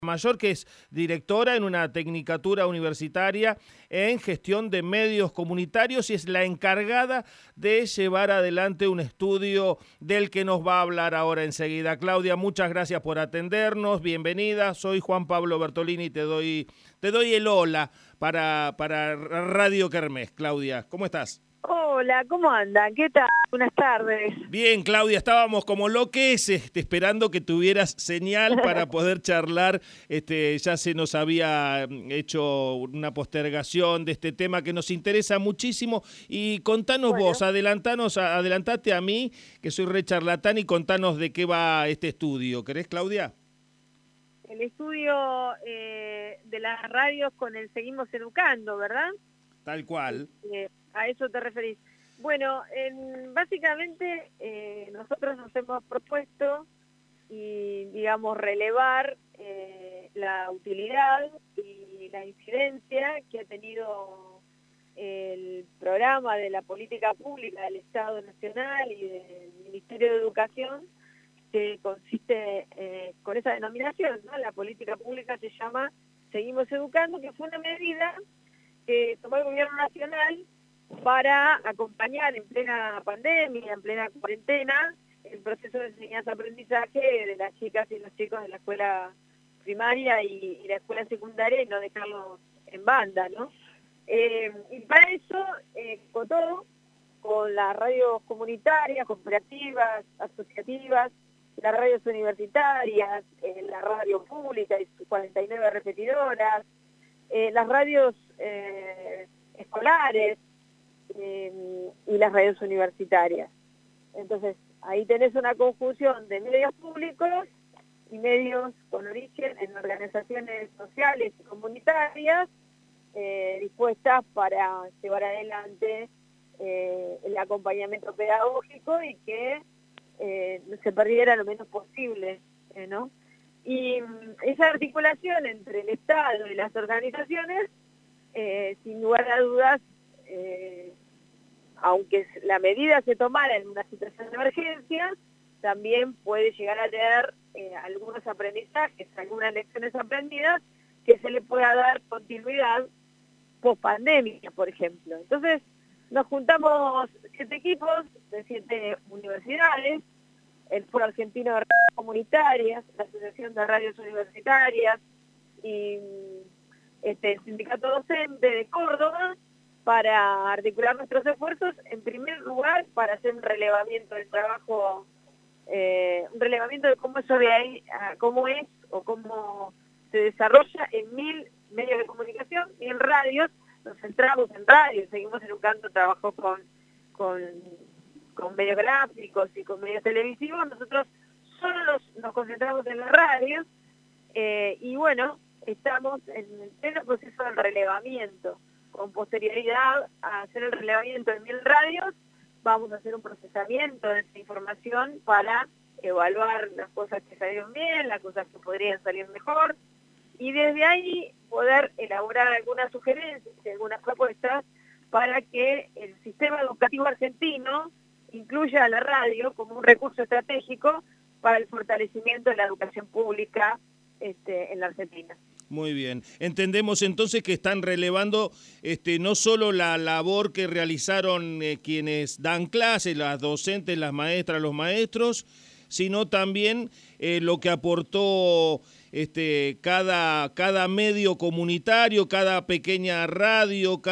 Mayor, que es directora en una tecnicatura universitaria en gestión de medios comunitarios y es la encargada de llevar adelante un estudio del que nos va a hablar ahora enseguida. Claudia, muchas gracias por atendernos, bienvenida. Soy Juan Pablo Bertolini y te doy el hola para Radio Kermés. Claudia, ¿cómo estás? Hola, ¿cómo andan? ¿Qué tal? Buenas tardes. Bien, Claudia, estábamos como loques esperando que tuvieras señal para poder charlar. Ya se nos había hecho una postergación de este tema que nos interesa muchísimo. Y contanos vos, adelantate a mí, que soy re charlatán, y contanos de qué va este estudio. ¿Querés, Claudia? El estudio de las radios con el Seguimos Educando, ¿verdad? Tal cual. A eso te referís. Bueno, básicamente nosotros nos hemos propuesto y, digamos, relevar la utilidad y la incidencia que ha tenido el programa de la política pública del Estado Nacional y del Ministerio de Educación, que consiste con esa denominación, ¿no? La política pública se llama Seguimos Educando, que fue una medida que tomó el gobierno nacional para acompañar en plena pandemia, en plena cuarentena, el proceso de enseñanza-aprendizaje de las chicas y los chicos de la escuela primaria y la escuela secundaria y no dejarlos en banda, ¿no? Y para eso contó con las radios comunitarias, cooperativas, asociativas, las radios universitarias, la radio pública y sus 49 repetidoras, las radios escolares y las radios universitarias. Entonces, ahí tenés una conjunción de medios públicos y medios con origen en organizaciones sociales y comunitarias dispuestas para llevar adelante el acompañamiento pedagógico y que se perdiera lo menos posible, ¿no? Y esa articulación entre el Estado y las organizaciones, sin lugar a dudas, aunque la medida se tomara en una situación de emergencia, también puede llegar a tener algunos aprendizajes, algunas lecciones aprendidas que se le pueda dar continuidad post-pandemia, por ejemplo. Entonces, nos juntamos 7 equipos de 7 universidades, el Foro Argentino de Radios Comunitarias, la Asociación de Radios Universitarias y el Sindicato Docente de Córdoba, para articular nuestros esfuerzos, en primer lugar, para hacer un relevamiento del trabajo, un relevamiento de cómo eso de ahí, cómo es o cómo se desarrolla en 1000 medios de comunicación y en radios. Nos centramos en radios, seguimos educando trabajos con medios gráficos y con medios televisivos. Nosotros solo nos concentramos en las radios y bueno, estamos en el pleno proceso del relevamiento. Con posterioridad a hacer el relevamiento en 1000 radios, vamos a hacer un procesamiento de esta información para evaluar las cosas que salieron bien, las cosas que podrían salir mejor, y desde ahí poder elaborar algunas sugerencias y algunas propuestas para que el sistema educativo argentino incluya a la radio como un recurso estratégico para el fortalecimiento de la educación pública en la Argentina. Muy bien. Entendemos entonces que están relevando no solo la labor que realizaron quienes dan clases, las docentes, las maestras, los maestros, sino también lo que aportó cada medio comunitario, cada pequeña radio,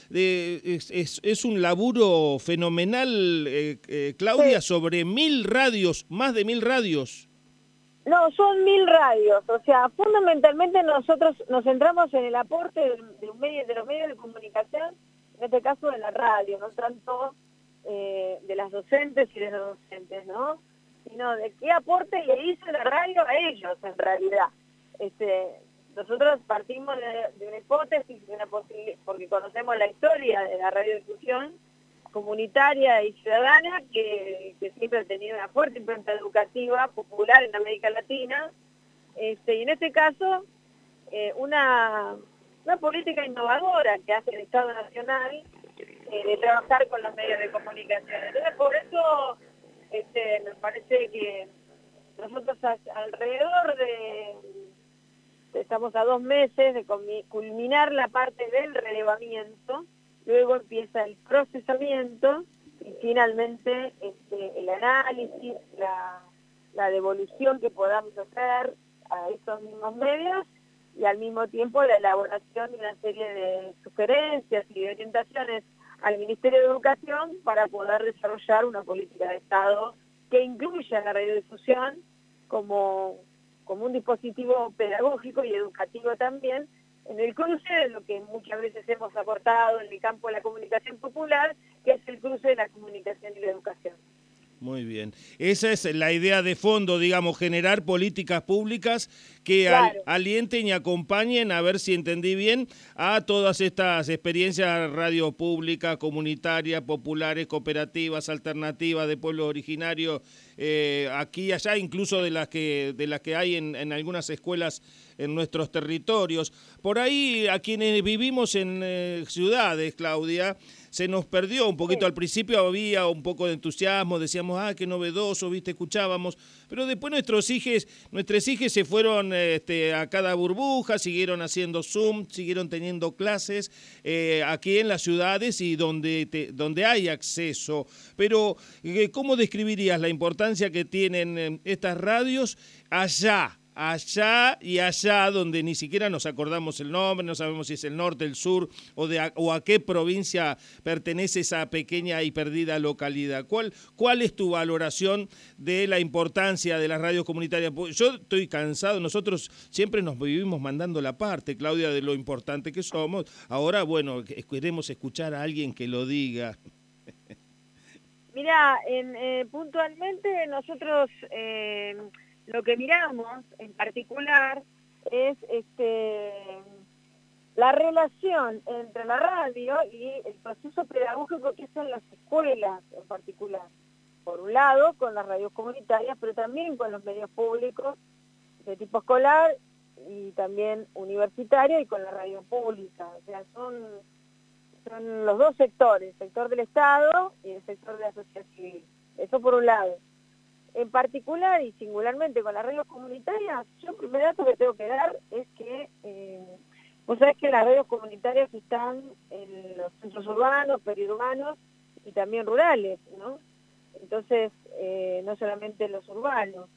es un laburo fenomenal, Claudia, Sí. sobre 1000 radios, más de 1000 radios. No, son 1000 radios, o sea, fundamentalmente nosotros nos centramos en el aporte de los medios de comunicación, en este caso de la radio, no tanto de las docentes y de los docentes, ¿no? Sino de qué aporte le hizo la radio a ellos, en realidad. Nosotros partimos de una hipótesis, porque conocemos la historia de la radiodifusión comunitaria y ciudadana que siempre ha tenido una fuerte impronta educativa popular en América Latina, y en este caso una política innovadora que hace el Estado Nacional de trabajar con los medios de comunicación. Entonces, por eso me parece que nosotros alrededor de estamos a 2 meses de culminar la parte del relevamiento, luego empieza el procesamiento y finalmente el análisis, la devolución que podamos hacer a estos mismos medios y al mismo tiempo la elaboración de una serie de sugerencias y de orientaciones al Ministerio de Educación para poder desarrollar una política de Estado que incluya la radiodifusión como un dispositivo pedagógico y educativo también, en el cruce de lo que muchas veces hemos aportado en el campo de la comunicación popular, que es el cruce de la comunicación y la educación. Muy bien. Esa es la idea de fondo, digamos, generar políticas públicas que Claro. alienten y acompañen, a ver si entendí bien, a todas estas experiencias radio pública, comunitaria, populares, cooperativas, alternativas, de pueblos originarios, aquí y allá, incluso de las que hay en algunas escuelas en nuestros territorios. Por ahí, a quienes vivimos en ciudades, Claudia, se nos perdió un poquito. Sí. Al principio había un poco de entusiasmo, decíamos, qué novedoso, viste, escuchábamos, pero después nuestras hijas se fueron a cada burbuja, siguieron haciendo Zoom, siguieron teniendo clases aquí en las ciudades y donde hay acceso. Pero, ¿cómo describirías la importancia que tienen estas radios allá y allá, donde ni siquiera nos acordamos el nombre, no sabemos si es el norte, el sur, o a qué provincia pertenece esa pequeña y perdida localidad? ¿Cuál es tu valoración de la importancia de las radios comunitarias? Yo estoy cansado, nosotros siempre nos vivimos mandando la parte, Claudia, de lo importante que somos. Ahora, bueno, queremos escuchar a alguien que lo diga. Mirá, puntualmente nosotros lo que miramos en particular es la relación entre la radio y el proceso pedagógico que hacen las escuelas en particular. Por un lado, con las radios comunitarias, pero también con los medios públicos de tipo escolar y también universitario y con la radio pública. O sea, son los dos sectores, el sector del Estado y el sector de la sociedad civil. Eso por un lado. En particular y singularmente con las radios comunitarias, yo el primer dato que tengo que dar es que vos sabés que las radios comunitarias están en los centros urbanos, periurbanos y también rurales, ¿no? Entonces, no solamente los urbanos.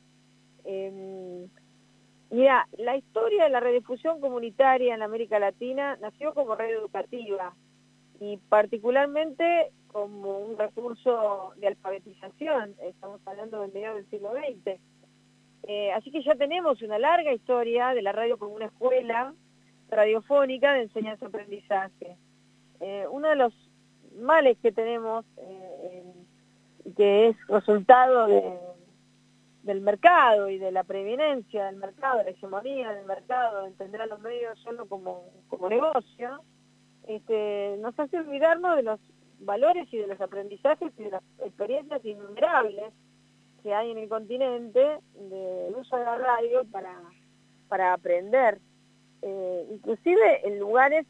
Mira, la historia de la radiodifusión comunitaria en América Latina nació como radio educativa y particularmente como un recurso de alfabetización, estamos hablando del medio del siglo XX. Así que ya tenemos una larga historia de la radio como una escuela radiofónica de enseñanza-aprendizaje. Uno de los males que tenemos, que es resultado del mercado y de la preeminencia del mercado, de la hegemonía del mercado, de entender a los medios solo como negocio, nos hace olvidarnos de los valores y de los aprendizajes y de las experiencias innumerables que hay en el continente del uso de la radio para aprender, inclusive en lugares,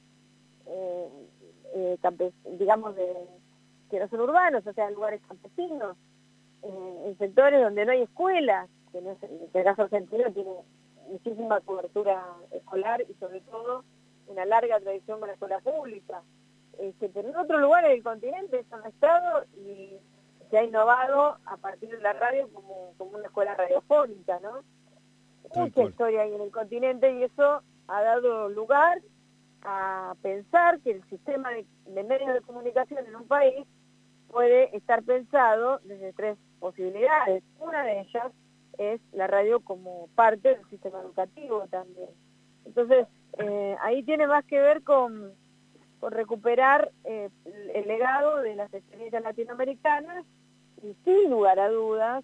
digamos, que no son urbanos, o sea, en lugares campesinos, en sectores donde no hay escuelas, que en el caso argentino tiene muchísima cobertura escolar y sobre todo una larga tradición con la escuela pública. Pero en otros lugares del continente se han estado y se ha innovado a partir de la radio como una escuela radiofónica, ¿no? Mucha historia hay en el continente y eso ha dado lugar a pensar que el sistema de medios de comunicación en un país puede estar pensado desde 3 posibilidades. Una de ellas es la radio como parte del sistema educativo también. Entonces, ahí tiene más que ver con recuperar el legado de las experiencias latinoamericanas y sin lugar a dudas,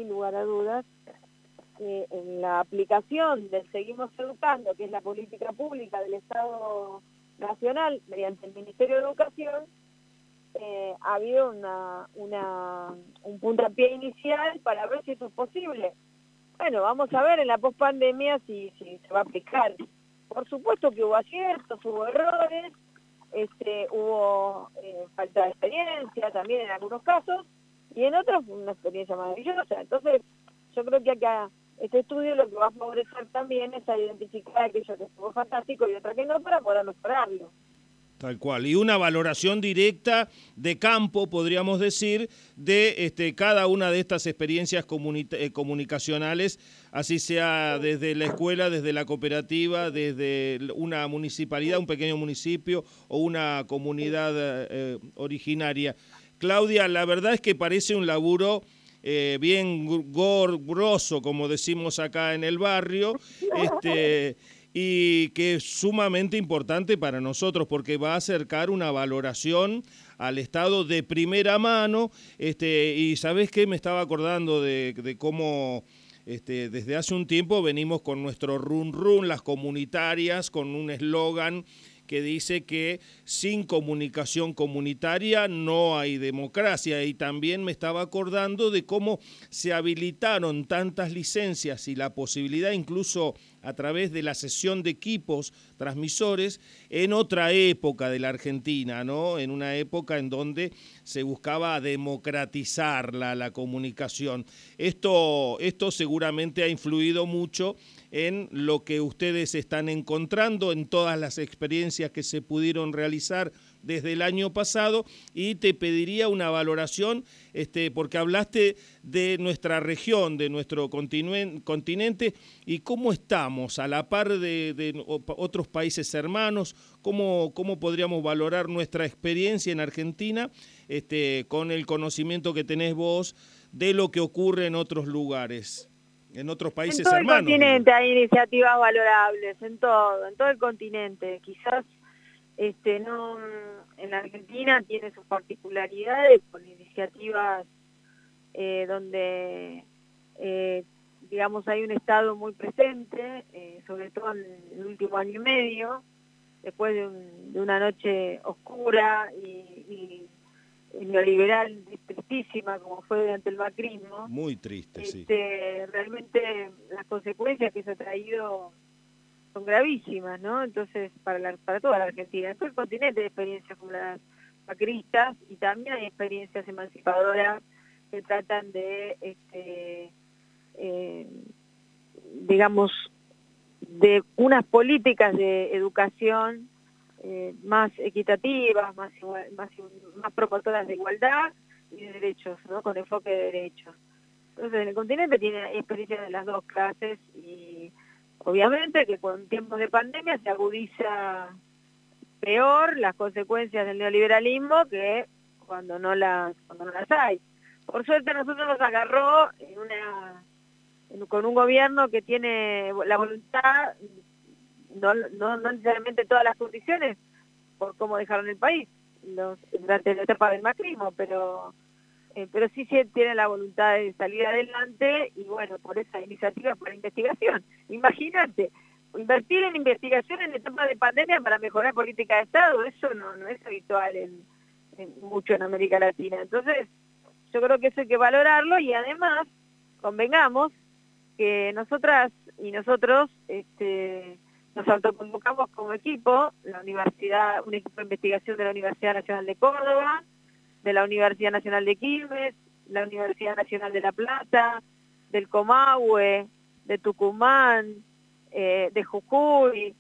que en la aplicación del Seguimos Educando, que es la política pública del Estado Nacional mediante el Ministerio de Educación, ha habido un puntapié inicial para ver si eso es posible. Bueno, vamos a ver en la pospandemia si se va a aplicar. Por supuesto que hubo aciertos, hubo errores, hubo falta de experiencia también en algunos casos, y en otros fue una experiencia maravillosa. Entonces, yo creo que este estudio lo que va a favorecer también es a identificar aquello que estuvo fantástico y otro que no, para poder mejorarlo. Tal cual, y una valoración directa de campo, podríamos decir, de cada una de estas experiencias comunicacionales, así sea desde la escuela, desde la cooperativa, desde una municipalidad, un pequeño municipio o una comunidad originaria. Claudia, la verdad es que parece un laburo bien grosso, como decimos acá en el barrio, y que es sumamente importante para nosotros porque va a acercar una valoración al Estado de primera mano, y ¿sabés qué? Me estaba acordando de cómo desde hace un tiempo venimos con nuestro run run, las comunitarias, con un eslogan que dice que sin comunicación comunitaria no hay democracia, y también me estaba acordando de cómo se habilitaron tantas licencias y la posibilidad incluso a través de la cesión de equipos transmisores en otra época de la Argentina, ¿no? En una época en donde se buscaba democratizar la comunicación. Esto seguramente ha influido mucho en lo que ustedes están encontrando en todas las experiencias que se pudieron realizar desde el año pasado, y te pediría una valoración, porque hablaste de nuestra región, de nuestro continente, y cómo estamos a la par de otros países hermanos, cómo podríamos valorar nuestra experiencia en Argentina, con el conocimiento que tenés vos de lo que ocurre en otros lugares, en otros países hermanos. En todo el continente hay iniciativas valorables, en todo el continente. Quizás no, en la Argentina tiene sus particularidades con iniciativas donde digamos hay un Estado muy presente, sobre todo en el último año y medio, después de una noche oscura y neoliberal tristísima como fue durante el macrismo. Muy triste, sí. Realmente las consecuencias que eso ha traído son gravísimas, ¿no? Entonces, para toda la Argentina. En todo el continente hay experiencias como las macristas, y también hay experiencias emancipadoras que tratan de, digamos, de unas políticas de educación más equitativas, más promotoras de igualdad y de derechos, ¿no? Con enfoque de derechos. Entonces, en el continente tiene experiencias de las dos clases, y obviamente que con tiempos de pandemia se agudiza peor las consecuencias del neoliberalismo que cuando no las hay. Por suerte a nosotros nos agarró con un gobierno que tiene la voluntad, no necesariamente todas las condiciones por cómo dejaron el país durante la etapa del macrismo, pero sí tiene la voluntad de salir adelante, y bueno, por esa iniciativa por la investigación. Imagínate, invertir en investigación en etapa de pandemia para mejorar política de Estado, eso no es habitual mucho en América Latina. Entonces, yo creo que eso hay que valorarlo, y además, convengamos que nosotras y nosotros nos autoconvocamos como equipo, un equipo de investigación de la Universidad Nacional de Córdoba, de la Universidad Nacional de Quilmes, la Universidad Nacional de La Plata, del Comahue, de Tucumán, de Jujuy,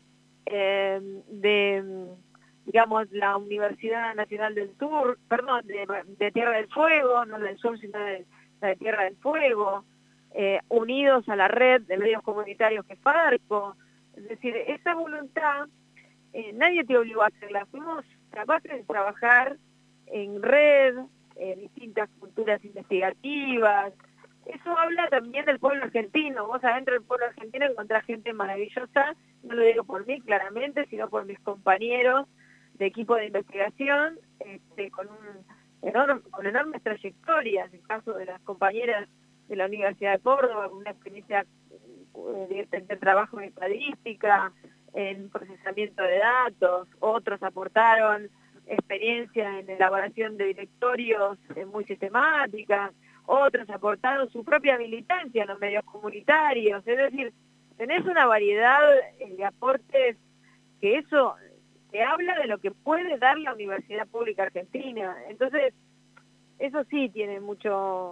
digamos, la Universidad Nacional del Sur, perdón, de Tierra del Fuego, no del Sur, sino de Tierra del Fuego, unidos a la red de medios comunitarios que Farco. Es decir, esa voluntad, nadie te obligó a hacerla, fuimos capaces de trabajar en red, distintas culturas investigativas. Eso habla también del pueblo argentino. Vos adentro del pueblo argentino encontrás gente maravillosa, no lo digo por mí claramente, sino por mis compañeros de equipo de investigación, con enormes trayectorias. El caso de las compañeras de la Universidad de Córdoba, con una experiencia de trabajo en estadística, en procesamiento de datos. Otros aportaron experiencia en elaboración de directorios muy sistemáticas. Otros aportaron su propia militancia en los medios comunitarios. Es decir, tenés una variedad de aportes que eso te habla de lo que puede dar la Universidad Pública Argentina. Entonces, eso sí tiene mucho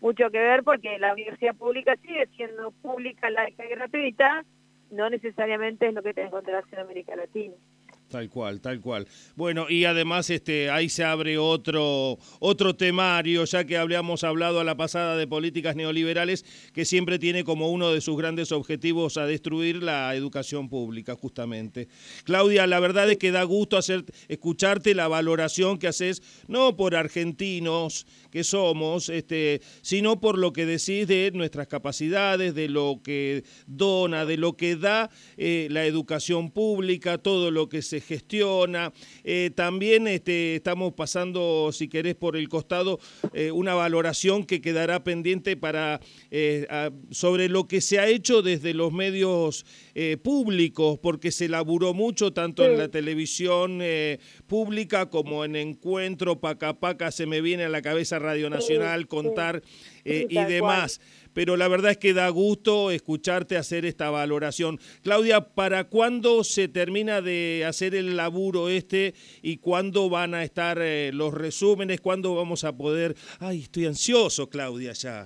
mucho que ver porque la universidad pública sigue siendo pública, laica y gratuita, no necesariamente es lo que te encontrás en América Latina. Tal cual, tal cual. Bueno, y además ahí se abre otro temario, ya que habíamos hablado a la pasada de políticas neoliberales, que siempre tiene como uno de sus grandes objetivos a destruir la educación pública, justamente. Claudia, la verdad es que da gusto escucharte la valoración que haces, no por argentinos que somos, sino por lo que decís de nuestras capacidades, de lo que dona, de lo que da la educación pública, todo lo que se gestiona. También estamos pasando, si querés, por el costado, una valoración que quedará pendiente sobre lo que se ha hecho desde los medios públicos, porque se laburó mucho tanto en la televisión pública como en Encuentro, Paca Paca, se me viene a la cabeza Radio Nacional, Contar y demás. Pero la verdad es que da gusto escucharte hacer esta valoración. Claudia, ¿para cuándo se termina de hacer el laburo y cuándo van a estar los resúmenes? ¿Cuándo vamos a poder...? Ay, estoy ansioso, Claudia, ya.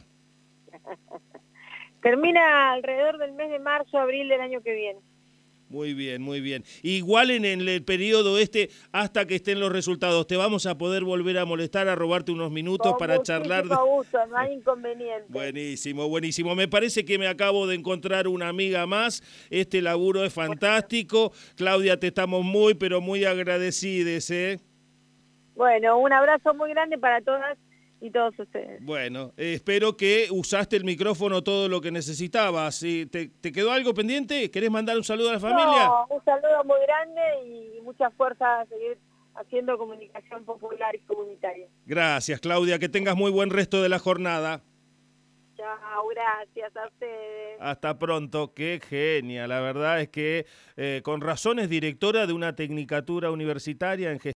Termina alrededor del mes de marzo, abril del año que viene. Muy bien, muy bien. Igual en el periodo hasta que estén los resultados, ¿te vamos a poder volver a molestar, a robarte unos minutos para charlar? Con gusto, no hay inconveniente. Buenísimo, buenísimo. Me parece que me acabo de encontrar una amiga más. Este laburo es fantástico. Claudia, te estamos muy, pero muy agradecidos, ¿eh? Bueno, un abrazo muy grande para todas y todos ustedes. Bueno, espero que usaste el micrófono todo lo que necesitabas. ¿Te quedó algo pendiente? ¿Querés mandar un saludo a la familia? No, un saludo muy grande y mucha fuerza a seguir haciendo comunicación popular y comunitaria. Gracias, Claudia. Que tengas muy buen resto de la jornada. Chao, gracias a ustedes. Hasta pronto. Qué genia. La verdad es que con razón es directora de una tecnicatura universitaria en gestión.